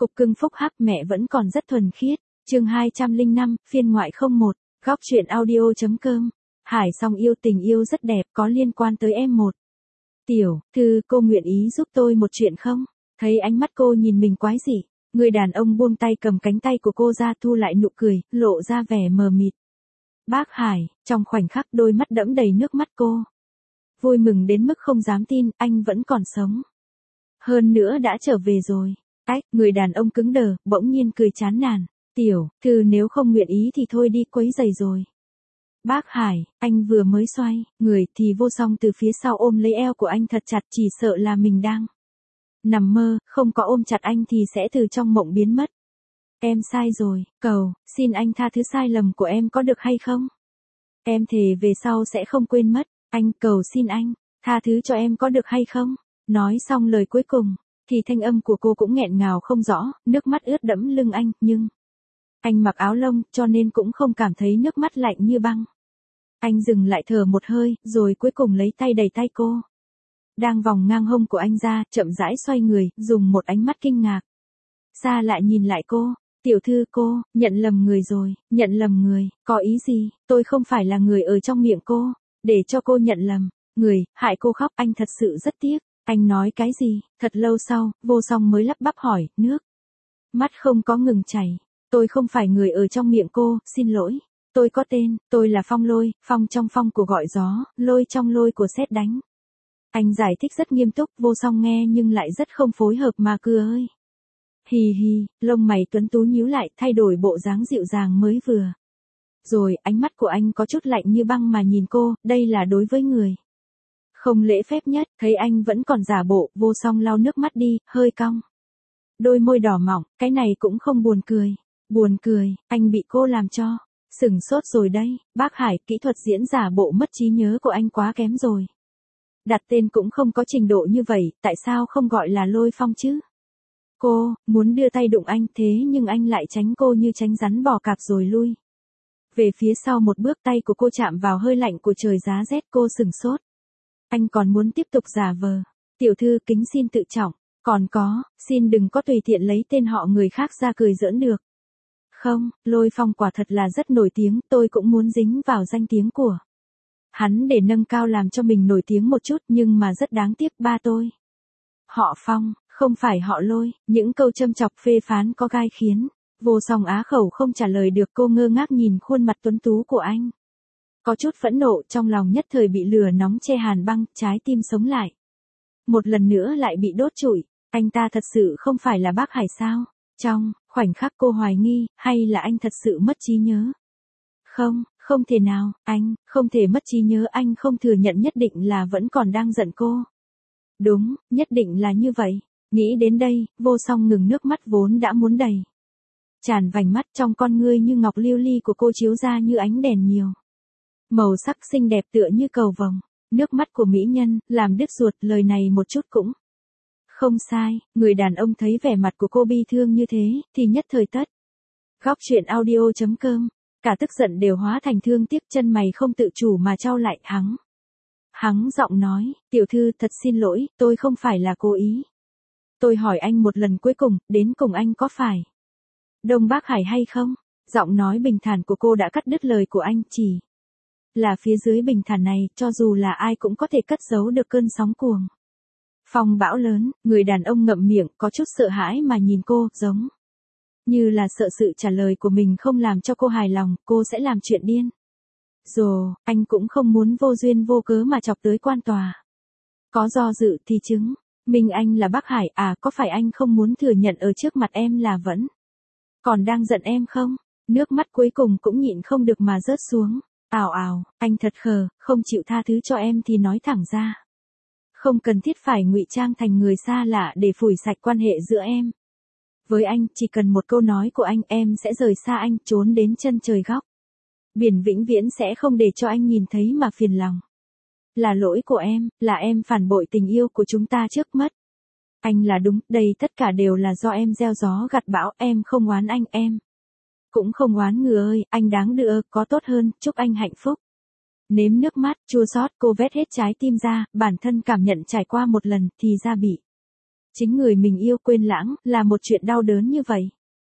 Cục cưng phúc hắc mẹ vẫn còn rất thuần khiết. Chương 205, phiên ngoại 01, góc truyện audio.com. Hải Song yêu tình yêu rất đẹp, có liên quan tới em một. Tiểu Thư, cô nguyện ý giúp tôi một chuyện không? Thấy ánh mắt cô nhìn mình quái dị, người đàn ông buông tay cầm cánh tay của cô ra, thu lại nụ cười, lộ ra vẻ mờ mịt. Bác Hải, trong khoảnh khắc đôi mắt đẫm đầy nước mắt cô. Vui mừng đến mức không dám tin, anh vẫn còn sống. Hơn nữa đã trở về rồi. Người đàn ông cứng đờ, bỗng nhiên cười chán nản. Tiểu Thư, nếu không nguyện ý thì thôi đi, quấy rầy rồi. Bác Hải, anh vừa mới xoay người thì Vô Song từ phía sau ôm lấy eo của anh thật chặt, chỉ sợ là mình đang nằm mơ, không có ôm chặt anh thì sẽ từ trong mộng biến mất. Em sai rồi, xin anh tha thứ sai lầm của em có được hay không? Em thề về sau sẽ không quên mất, anh cầu xin anh, tha thứ cho em có được hay không? Nói xong lời cuối cùng, thì thanh âm của cô cũng nghẹn ngào không rõ, nước mắt ướt đẫm lưng anh, nhưng anh mặc áo lông cho nên cũng không cảm thấy nước mắt lạnh như băng. Anh dừng lại thở một hơi, rồi cuối cùng lấy tay đẩy tay cô đang vòng ngang hông của anh ra, chậm rãi xoay người, dùng một ánh mắt kinh ngạc xa lạ nhìn lại cô. Tiểu Thư, cô nhận lầm người rồi. Nhận lầm người? Có ý gì? Tôi không phải là người ở trong miệng cô, để cho cô nhận lầm người, hại cô khóc. Anh thật sự rất tiếc. Anh nói cái gì? Thật lâu sau, Vô Song mới lắp bắp hỏi, nước mắt không có ngừng chảy. Tôi không phải người ở trong miệng cô, xin lỗi. Tôi có tên, tôi là Phong Lôi, phong trong phong của gọi gió, lôi trong lôi của sét đánh. Anh giải thích rất nghiêm túc, Vô Song nghe nhưng lại rất không phối hợp mà cười ơi. Hì hì, lông mày tuấn tú nhíu lại, thay đổi bộ dáng dịu dàng mới vừa rồi, ánh mắt của anh có chút lạnh như băng mà nhìn cô, đây là đối với người không lễ phép nhất. Thấy anh vẫn còn giả bộ, Vô Song lau nước mắt đi, hơi cong đôi môi đỏ mỏng, cái này cũng không buồn cười. Buồn cười, anh bị cô làm cho sửng sốt rồi đây. Bác Hải, kỹ thuật diễn giả bộ mất trí nhớ của anh quá kém rồi. Đặt tên cũng không có trình độ như vậy, tại sao không gọi là Lôi Phong chứ? Cô muốn đưa tay đụng anh, thế nhưng anh lại tránh cô như tránh rắn bò cạp rồi lui về phía sau một bước. Tay của cô chạm vào hơi lạnh của trời giá rét, cô sửng sốt. Anh còn muốn tiếp tục giả vờ. Tiểu Thư, kính xin tự trọng. Còn có, xin đừng có tùy tiện lấy tên họ người khác ra cười giỡn được không? Lôi Phong quả thật là rất nổi tiếng, tôi cũng muốn dính vào danh tiếng của hắn để nâng cao làm cho mình nổi tiếng một chút, nhưng mà rất đáng tiếc, ba tôi họ Phong, không phải họ Lôi. Những câu châm chọc phê phán có gai khiến Vô Song á khẩu không trả lời được. Cô ngơ ngác nhìn khuôn mặt tuấn tú của anh, có chút phẫn nộ, trong lòng nhất thời bị lửa nóng che hàn băng, trái tim sống lại một lần nữa lại bị đốt trụi. Anh ta thật sự không phải là bác Hải sao? Trong khoảnh khắc cô hoài nghi, hay là anh thật sự mất trí nhớ? Không, không thể nào, anh không thể mất trí nhớ. Anh không thừa nhận, nhất định là vẫn còn đang giận cô. Đúng, nhất định là như vậy. Nghĩ đến đây, Vô Song ngừng nước mắt vốn đã muốn đầy tràn vành mắt, trong con ngươi như ngọc lưu ly của cô chiếu ra như ánh đèn nhiều màu sắc xinh đẹp tựa như cầu vồng. Nước mắt của mỹ nhân, làm đứt ruột, lời này một chút cũng không sai. Người đàn ông thấy vẻ mặt của cô bi thương như thế, thì nhất thời tất. Góc truyện audio.com, cả tức giận đều hóa thành thương tiếc, chân mày không tự chủ mà chau lại. Hắng giọng nói, Tiểu Thư, thật xin lỗi, tôi không phải là cố ý. Tôi hỏi anh một lần cuối cùng, đến cùng anh có phải Đông Bác Hải hay không? Giọng nói bình thản của cô đã cắt đứt lời của anh, chỉ là phía dưới bình thản này, cho dù là ai cũng có thể cất giấu được cơn sóng cuồng phong bão lớn. Người đàn ông ngậm miệng, có chút sợ hãi mà nhìn cô, giống như là sợ sự trả lời của mình không làm cho cô hài lòng, cô sẽ làm chuyện điên. Rồi, anh cũng không muốn vô duyên vô cớ mà chọc tới quan tòa. Có do dự thì chứng minh anh là bác Hải à? Có phải anh không muốn thừa nhận ở trước mặt em là vẫn còn đang giận em không? Nước mắt cuối cùng cũng nhịn không được mà rớt xuống. Ào, anh thật khờ, không chịu tha thứ cho em thì nói thẳng ra. Không cần thiết phải ngụy trang thành người xa lạ để phủi sạch quan hệ giữa em với anh. Chỉ cần một câu nói của anh, em sẽ rời xa anh, trốn đến chân trời góc biển, vĩnh viễn sẽ không để cho anh nhìn thấy mà phiền lòng. Là lỗi của em, là em phản bội tình yêu của chúng ta trước mất. Anh là đúng, đây tất cả đều là do em gieo gió gặt bão. Em không oán anh, em cũng không oán người ơi, anh đáng đưa, có tốt hơn, chúc anh hạnh phúc. Nếm nước mắt, chua xót, cô vét hết trái tim ra, bản thân cảm nhận trải qua một lần, thì ra bị Chính người mình yêu quên lãng là một chuyện đau đớn như vậy.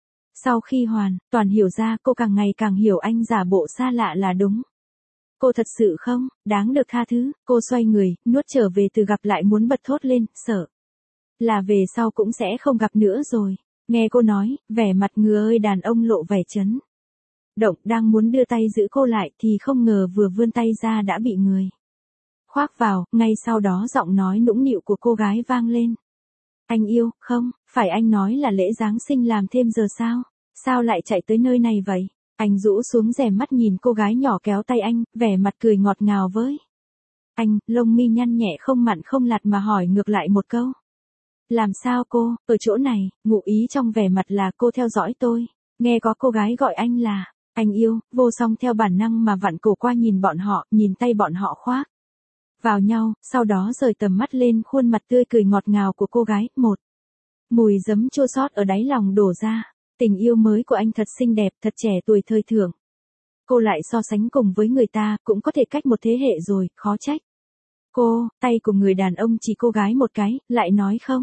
Sau khi hoàn toàn hiểu ra, cô càng ngày càng hiểu anh giả bộ xa lạ là đúng. Cô thật sự không đáng được tha thứ. Cô xoay người, nuốt trở về từ gặp lại muốn bật thốt lên, sợ là về sau cũng sẽ không gặp nữa rồi. Nghe cô nói, vẻ mặt người ơi đàn ông lộ vẻ chấn động, đang muốn đưa tay giữ cô lại thì không ngờ vừa vươn tay ra đã bị người khoác vào, ngay sau đó giọng nói nũng nịu của cô gái vang lên. Anh yêu, không, phải anh nói là lễ Giáng sinh làm thêm giờ sao? Sao lại chạy tới nơi này vậy? Anh rũ xuống rèm mắt nhìn cô gái nhỏ kéo tay anh, vẻ mặt cười ngọt ngào với anh, lông mi nhăn nhẹ không mặn không lạt mà hỏi ngược lại một câu. Làm sao cô, ở chỗ này, ngụ ý trong vẻ mặt là cô theo dõi tôi. Nghe có cô gái gọi anh là, anh yêu, Vô Song theo bản năng mà vặn cổ qua nhìn bọn họ, nhìn tay bọn họ khoác vào nhau, sau đó rời tầm mắt lên khuôn mặt tươi cười ngọt ngào của cô gái. Một mùi giấm chua xót ở đáy lòng đổ ra, tình yêu mới của anh thật xinh đẹp, thật trẻ tuổi thời thượng. Cô lại so sánh cùng với người ta, cũng có thể cách một thế hệ rồi, khó trách. Cô, tay của người đàn ông chỉ cô gái một cái, lại nói không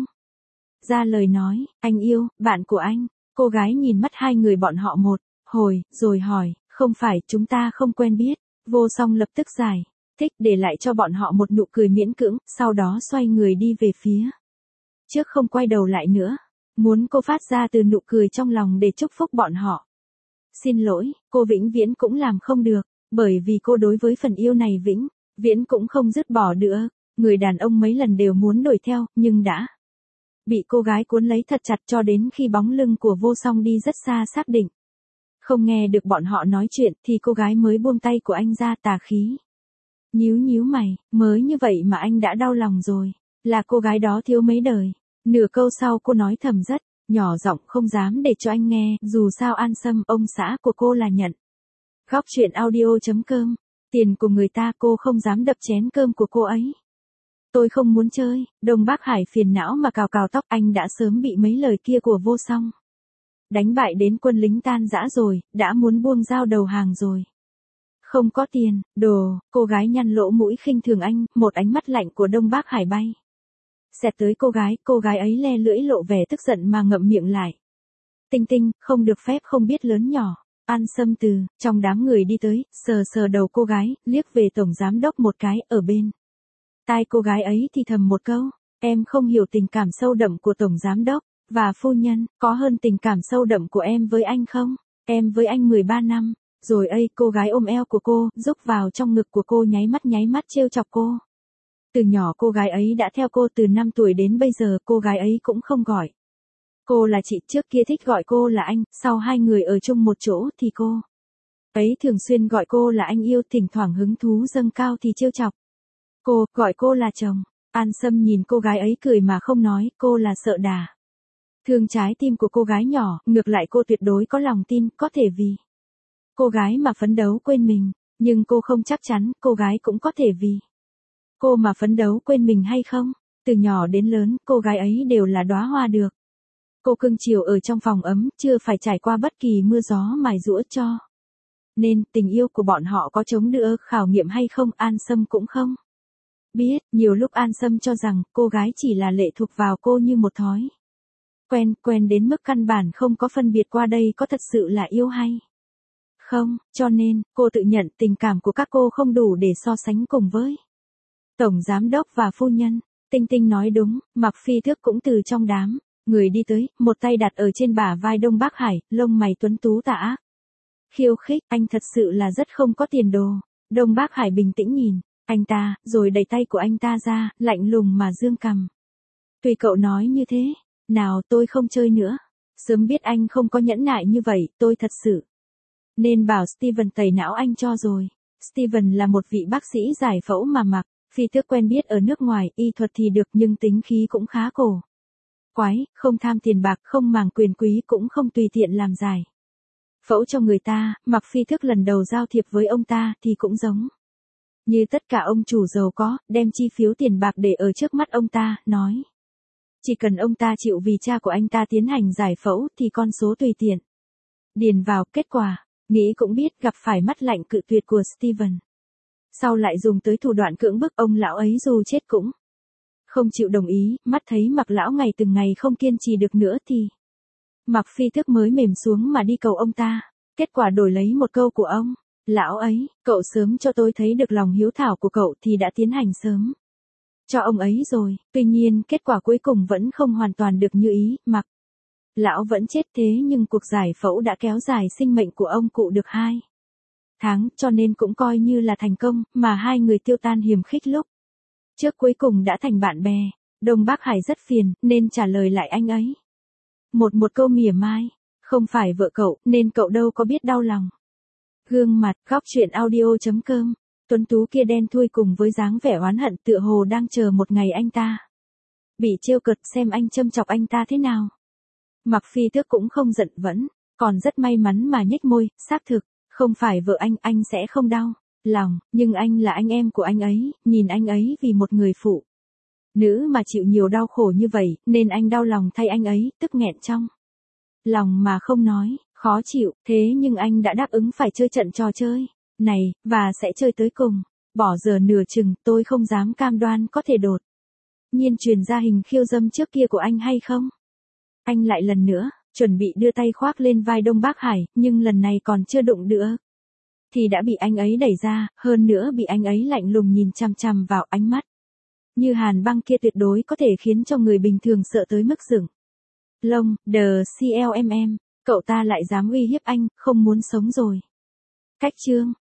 ra lời nói, anh yêu, bạn của anh. Cô gái nhìn mắt hai người bọn họ một hồi, rồi hỏi, không phải chúng ta không quen biết. Vô Song lập tức giải thích, để lại cho bọn họ một nụ cười miễn cưỡng, sau đó xoay người đi về phía trước không quay đầu lại nữa. Muốn cô phát ra từ nụ cười trong lòng để chúc phúc bọn họ. Xin lỗi, cô vĩnh viễn cũng làm không được, bởi vì cô đối với phần yêu này vĩnh viễn cũng không dứt bỏ được. Người đàn ông mấy lần đều muốn đuổi theo, nhưng đã bị cô gái cuốn lấy thật chặt cho đến khi bóng lưng của Vô Song đi rất xa xác định không nghe được bọn họ nói chuyện thì cô gái mới buông tay của anh ra, tà khí nhíu nhíu mày, mới như vậy mà anh đã đau lòng rồi, là cô gái đó thiếu mấy đời. Nửa câu sau cô nói thầm rất nhỏ giọng, không dám để cho anh nghe, dù sao An Sâm, ông xã của cô là nhận. Góc truyện audio.com, tiền của người ta cô không dám đập chén cơm của cô ấy. Tôi không muốn chơi. Đông Bắc Hải phiền não mà cào cào tóc, anh đã sớm bị mấy lời kia của Vô Song đánh bại đến quân lính tan rã rồi, đã muốn buông dao đầu hàng rồi. Không có tiền, đồ, cô gái nhăn lỗ mũi khinh thường anh, một ánh mắt lạnh của Đông Bắc Hải bay xẹt tới cô gái ấy le lưỡi lộ vẻ tức giận mà ngậm miệng lại. Tinh Tinh, không được phép không biết lớn nhỏ. An Sâm từ trong đám người đi tới, sờ sờ đầu cô gái, liếc về tổng giám đốc một cái, ở bên tai cô gái ấy thì thầm một câu, em không hiểu tình cảm sâu đậm của tổng giám đốc và phu nhân, có hơn tình cảm sâu đậm của em với anh không? Em với anh 13 năm, rồi cô gái ôm eo của cô, rúc vào trong ngực của cô nháy mắt trêu chọc cô. Từ nhỏ cô gái ấy đã theo cô, từ 5 tuổi đến bây giờ cô gái ấy cũng không gọi cô là chị, trước kia thích gọi cô là anh, sau hai người ở chung một chỗ thì cô ấy thường xuyên gọi cô là anh yêu, thỉnh thoảng hứng thú dâng cao thì trêu chọc cô, gọi cô là chồng. An Sâm nhìn cô gái ấy cười mà không nói, cô là sợ đà thương trái tim của cô gái nhỏ, ngược lại cô tuyệt đối có lòng tin, có thể vì cô gái mà phấn đấu quên mình, nhưng cô không chắc chắn cô gái cũng có thể vì cô mà phấn đấu quên mình hay không. Từ nhỏ đến lớn, cô gái ấy đều là đóa hoa được cô cưng chiều ở trong phòng ấm, chưa phải trải qua bất kỳ mưa gió mài giũa cho nên tình yêu của bọn họ có chống đỡ khảo nghiệm hay không, An Sâm cũng không biết. Nhiều lúc An Sâm cho rằng cô gái chỉ là lệ thuộc vào cô như một thói quen đến mức căn bản không có phân biệt qua đây có thật sự là yêu hay không, cho nên cô tự nhận tình cảm của các cô không đủ để so sánh cùng với tổng giám đốc và phu nhân. Tinh Tinh nói đúng, Mạc Phi Thước cũng từ trong đám người đi tới, một tay đặt ở trên bả vai Đông Bắc Hải, lông mày tuấn tú tà ác khiêu khích, anh thật sự là rất không có tiền đồ. Đông Bắc Hải bình tĩnh nhìn anh ta, rồi đẩy tay của anh ta ra, lạnh lùng mà dương cằm. Tùy cậu nói như thế, nào tôi không chơi nữa. Sớm biết anh không có nhẫn nại như vậy, tôi thật sự nên bảo Steven tẩy não anh cho rồi. Steven là một vị bác sĩ giải phẫu mà Mạc Phi Thước quen biết ở nước ngoài, y thuật thì được nhưng tính khí cũng khá cổ quái, không tham tiền bạc, không màng quyền quý, cũng không tùy tiện làm giải phẫu cho người ta. Mạc Phi Thước lần đầu giao thiệp với ông ta thì cũng giống như tất cả ông chủ giàu có, đem chi phiếu tiền bạc để ở trước mắt ông ta, nói chỉ cần ông ta chịu vì cha của anh ta tiến hành giải phẫu thì con số tùy tiện điền vào. Kết quả, nghĩ cũng biết, gặp phải mắt lạnh cự tuyệt của Steven. Sau lại dùng tới thủ đoạn cưỡng bức ông lão ấy, dù chết cũng không chịu đồng ý, mắt thấy Mạc lão ngày từng ngày không kiên trì được nữa thì Mạc Phi Tước mới mềm xuống mà đi cầu ông ta. Kết quả đổi lấy một câu của ông. Lão ấy, cậu sớm cho tôi thấy được lòng hiếu thảo của cậu thì đã tiến hành sớm cho ông ấy rồi. Tuy nhiên kết quả cuối cùng vẫn không hoàn toàn được như ý. Mạc lão vẫn chết, thế nhưng cuộc giải phẫu đã kéo dài sinh mệnh của ông cụ được 2 tháng, cho nên cũng coi như là thành công, mà hai người tiêu tan hiềm khích lúc trước cuối cùng đã thành bạn bè. Đông Bắc Hải rất phiền, nên trả lời lại anh ấy. Một câu mỉa mai, không phải vợ cậu, nên cậu đâu có biết đau lòng. Gương mặt, góc truyện audio.com. Tuấn tú kia đen thui cùng với dáng vẻ oán hận tựa hồ đang chờ một ngày anh ta bị trêu cợt, xem anh châm chọc anh ta thế nào. Mạc Phi Tước cũng không giận vẫn, còn rất may mắn mà nhếch môi, xác thực, không phải vợ anh sẽ không đau lòng, nhưng anh là anh em của anh ấy, nhìn anh ấy vì một người phụ nữ mà chịu nhiều đau khổ như vậy, nên anh đau lòng thay anh ấy, tức nghẹn trong lòng mà không nói, khó chịu, thế nhưng anh đã đáp ứng phải chơi trận trò chơi này, và sẽ chơi tới cùng. Bỏ giờ nửa chừng, tôi không dám cam đoan có thể đột nhiên truyền ra hình khiêu dâm trước kia của anh hay không. Anh lại lần nữa, chuẩn bị đưa tay khoác lên vai Đông Bắc Hải, nhưng lần này còn chưa đụng nữa thì đã bị anh ấy đẩy ra, hơn nữa bị anh ấy lạnh lùng nhìn chằm chằm vào, ánh mắt như hàn băng kia tuyệt đối có thể khiến cho người bình thường sợ tới mức dựng lông. CLMM, cậu ta lại dám uy hiếp anh, không muốn sống rồi. Cách chương